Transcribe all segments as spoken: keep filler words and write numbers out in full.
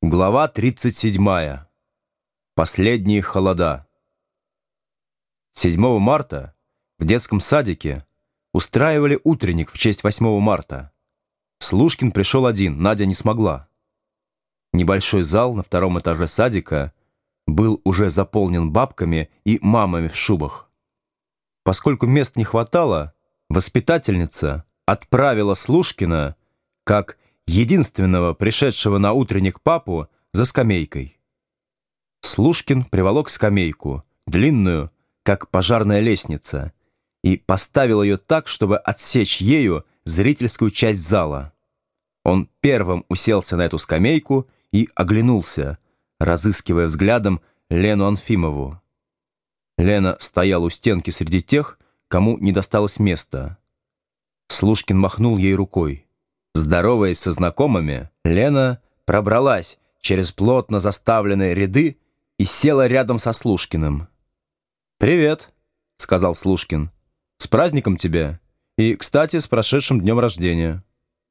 Глава тридцать седьмая. Последние холода. седьмого марта в детском садике устраивали утренник в честь восьмого марта. Слушкин пришел один, Надя не смогла. Небольшой зал на втором этаже садика был уже заполнен бабками и мамами в шубах. Поскольку мест не хватало, воспитательница отправила Слушкина, как единственного пришедшего на утренник папу, за скамейкой. Слушкин приволок скамейку, длинную, как пожарная лестница, и поставил ее так, чтобы отсечь ею зрительскую часть зала. Он первым уселся на эту скамейку и оглянулся, разыскивая взглядом Лену Анфимову. Лена стояла у стенки среди тех, кому не досталось места. Слушкин махнул ей рукой. Здороваясь со знакомыми, Лена пробралась через плотно заставленные ряды и села рядом со Слушкиным. «Привет», — сказал Слушкин. «С праздником тебя. И, кстати, с прошедшим днем рождения».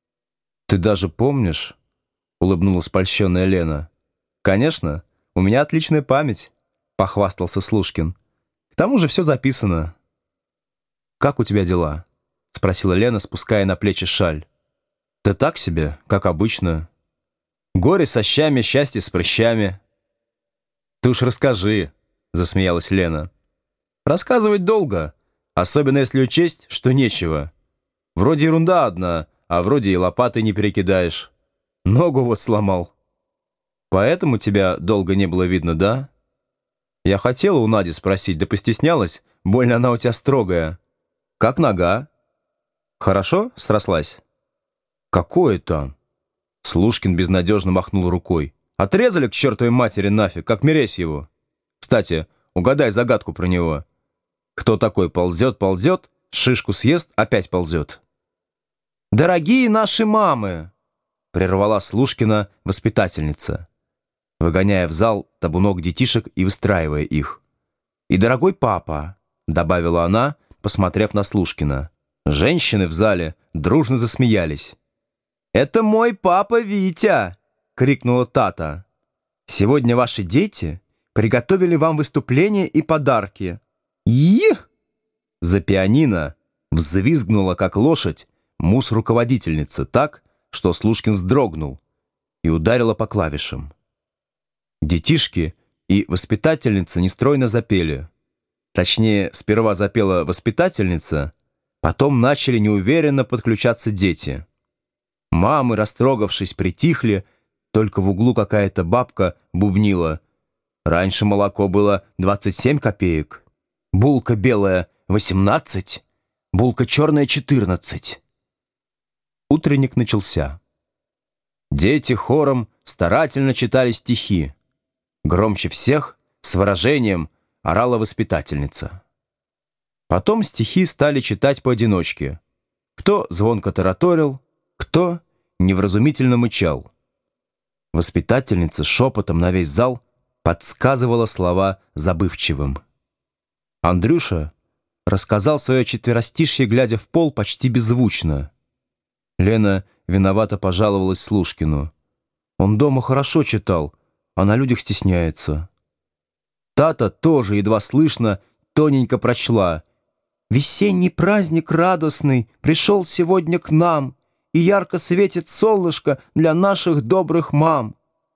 «Ты даже помнишь?» — улыбнулась польщенная Лена. «Конечно, у меня отличная память», — похвастался Слушкин. «К тому же все записано». «Как у тебя дела?» — спросила Лена, спуская на плечи шаль. «Да так себе, как обычно. Горе со щами, счастье с прыщами». «Ты уж расскажи», — засмеялась Лена. «Рассказывать долго, особенно если учесть, что нечего. Вроде ерунда одна, а вроде и лопатой не перекидаешь. Ногу вот сломал. Поэтому тебя долго не было видно, да? Я хотела у Нади спросить, да постеснялась, больно она у тебя строгая. Как нога? Хорошо срослась?» «Какое там?» Слушкин безнадежно махнул рукой. «Отрезали к чертовой матери нафиг, как Мересьеву. Кстати, угадай загадку про него. Кто такой ползет, ползет, шишку съест, опять ползет?» «Дорогие наши мамы!» прервала Слушкина воспитательница, выгоняя в зал табунок детишек и выстраивая их. «И дорогой папа!» добавила она, посмотрев на Слушкина. Женщины в зале дружно засмеялись. «Это мой папа Витя!» — крикнула Тата. «Сегодня ваши дети приготовили вам выступление и подарки». «Их!» За пианино взвизгнула, как лошадь, мус-руководительница так, что Слушкин вздрогнул и ударила по клавишам. Детишки и воспитательница нестройно запели. Точнее, сперва запела воспитательница, потом начали неуверенно подключаться дети. Мамы, растрогавшись, притихли, только в углу какая-то бабка бубнила. Раньше молоко было двадцать семь копеек, булка белая — восемнадцать, булка черная — четырнадцать. Утренник начался. Дети хором старательно читали стихи. Громче всех, с выражением, орала воспитательница. Потом стихи стали читать поодиночке. Кто звонко тараторил, кто невразумительно мычал. Воспитательница шепотом на весь зал подсказывала слова забывчивым. Андрюша рассказал свое четверостишье, глядя в пол, почти беззвучно. Лена виновато пожаловалась Слушкину. Он дома хорошо читал, а на людях стесняется. Тата тоже едва слышно тоненько прочла: «Весенний праздник радостный пришел сегодня к нам, и ярко светит солнышко для наших добрых мам».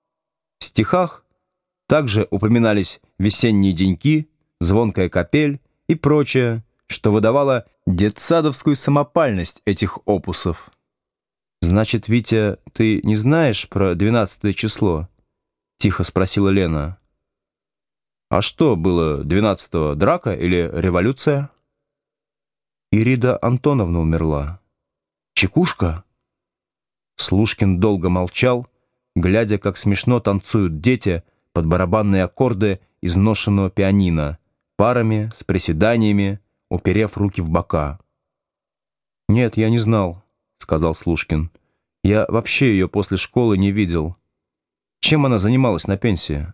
В стихах также упоминались весенние деньки, звонкая капель и прочее, что выдавало детсадовскую самопальность этих опусов. «Значит, Витя, ты не знаешь про двенадцатое число?» — тихо спросила Лена. «А что было двенадцатого, драка или революция?» «Ирида Антоновна умерла». «Чекушка?» Слушкин долго молчал, глядя, как смешно танцуют дети под барабанные аккорды изношенного пианино, парами, с приседаниями, уперев руки в бока. «Нет, я не знал», — сказал Слушкин. «Я вообще ее после школы не видел. Чем она занималась на пенсии?»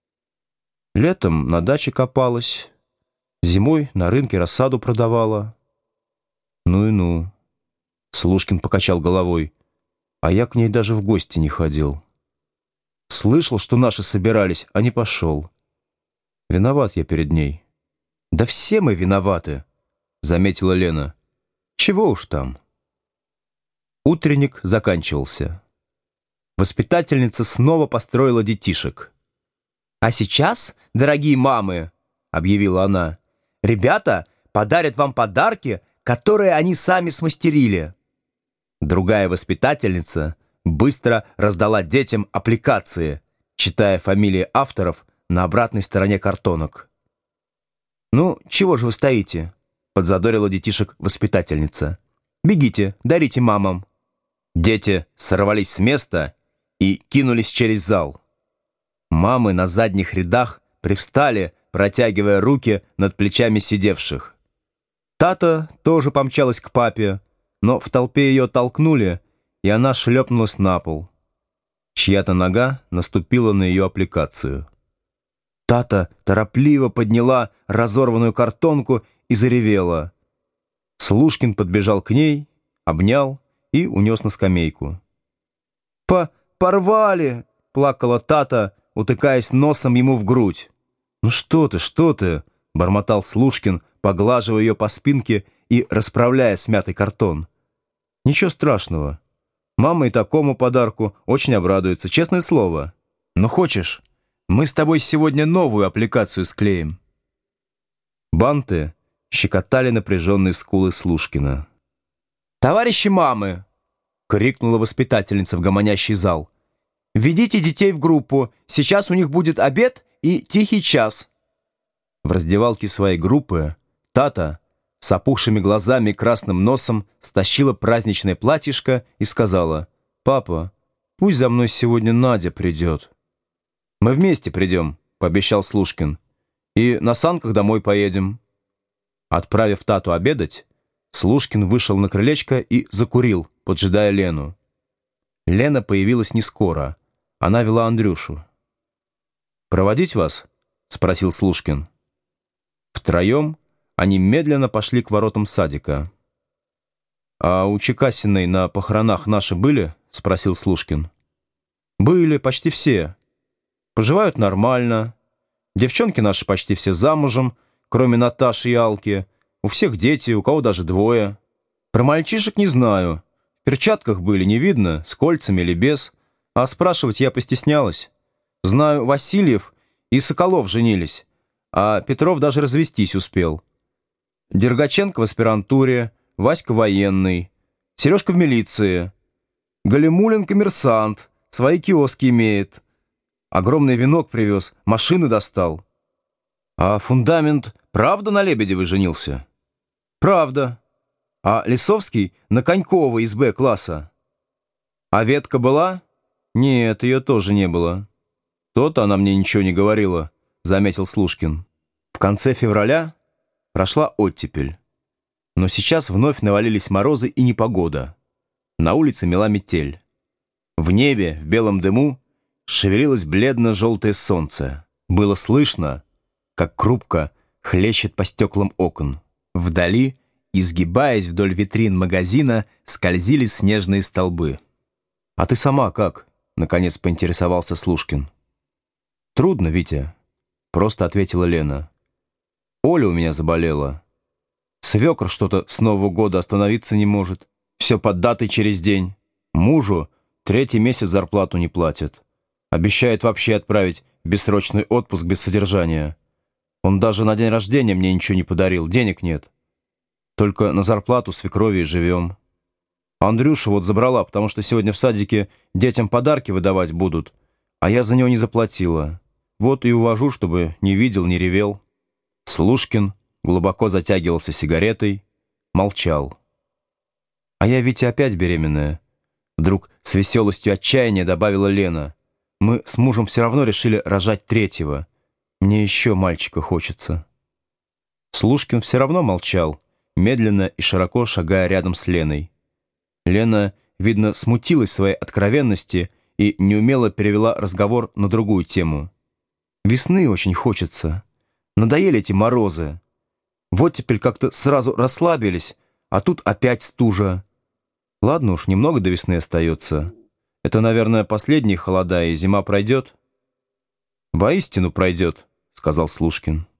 «Летом на даче копалась, зимой на рынке рассаду продавала». «Ну и ну», — Слушкин покачал головой. «А я к ней даже в гости не ходил». Слышал, что наши собирались, а не пошел. Виноват я перед ней». «Да все мы виноваты», — заметила Лена. «Чего уж там». Утренник заканчивался. Воспитательница снова построила детишек. «А сейчас, дорогие мамы, — объявила она, — ребята подарят вам подарки, которые они сами смастерили». Другая воспитательница быстро раздала детям аппликации, читая фамилии авторов на обратной стороне картонок. «Ну, чего же вы стоите?» — подзадорила детишек воспитательница. «Бегите, дарите мамам». Дети сорвались с места и кинулись через зал. Мамы на задних рядах привстали, протягивая руки над плечами сидевших. Тата тоже помчалась к папе, но в толпе ее толкнули, и она шлепнулась на пол. Чья-то нога наступила на ее аппликацию. Тата торопливо подняла разорванную картонку и заревела. Слушкин подбежал к ней, обнял и унес на скамейку. «По «Порвали!» — плакала Тата, утыкаясь носом ему в грудь. «Ну что ты, что ты?» — бормотал Слушкин, поглаживая ее по спинке и расправляя смятый картон. «Ничего страшного. Мама и такому подарку очень обрадуется, честное слово. Ну хочешь, мы с тобой сегодня новую аппликацию склеим». Банты щекотали напряженные скулы Слушкина. «Товарищи мамы!» — крикнула воспитательница в гомонящий зал. «Ведите детей в группу, сейчас у них будет обед и тихий час». В раздевалке своей группы Тата с опухшими глазами и красным носом стащила праздничное платьишко и сказала: «Папа, пусть за мной сегодня Надя придет». «Мы вместе придем», — пообещал Слушкин, «и на санках домой поедем». Отправив Тату обедать, Слушкин вышел на крылечко и закурил, поджидая Лену. Лена появилась не скоро. Она вела Андрюшу. «Проводить вас?» — спросил Слушкин. Втроем они медленно пошли к воротам садика. «А у Чекасиной на похоронах наши были?» — спросил Слушкин. «Были, почти все. Поживают нормально. Девчонки наши почти все замужем, кроме Наташи и Алки. У всех дети, у кого даже двое. Про мальчишек не знаю. В перчатках были, не видно, с кольцами или без. А спрашивать я постеснялась. Знаю, Васильев и Соколов женились, а Петров даже развестись успел. Дергаченко в аспирантуре, Васька военный, Сережка в милиции. Галимулин коммерсант, свои киоски имеет. Огромный венок привез, машины достал. А фундамент правда на Лебедевой женился? Правда. А Лисовский на Конькова из Б-класса. А ветка была? Нет, ее тоже не было. То-то она мне ничего не говорила, заметил Слушкин. В конце февраля прошла оттепель. Но сейчас вновь навалились морозы и непогода. На улице мела метель. В небе, в белом дыму, шевелилось бледно-желтое солнце. Было слышно, как крупка хлещет по стеклам окон. Вдали, изгибаясь вдоль витрин магазина, скользили снежные столбы. «А ты сама как?» — наконец поинтересовался Слушкин. «Трудно, Витя», — просто ответила Лена. «Оля у меня заболела. Свекр что-то с Нового года остановиться не может. Все под датой через день. Мужу третий месяц зарплату не платят. Обещает вообще отправить в бессрочный отпуск без содержания. Он даже на день рождения мне ничего не подарил, денег нет. Только на зарплату свекрови и живем. Андрюша вот забрала, потому что сегодня в садике детям подарки выдавать будут, а я за него не заплатила. Вот и увожу, чтобы не видел, не ревел». Слушкин глубоко затягивался сигаретой, молчал. «А я ведь опять беременная», — вдруг с веселостью отчаяния добавила Лена. «Мы с мужем все равно решили рожать третьего. Мне еще мальчика хочется». Слушкин все равно молчал, медленно и широко шагая рядом с Леной. Лена, видно, смутилась своей откровенности и неумело перевела разговор на другую тему. «Весны очень хочется. Надоели эти морозы. Вот теперь как-то сразу расслабились, а тут опять стужа. Ладно уж, немного до весны остается. Это, наверное, последние холода, и зима пройдет». «Воистину пройдет», — сказал Слушкин.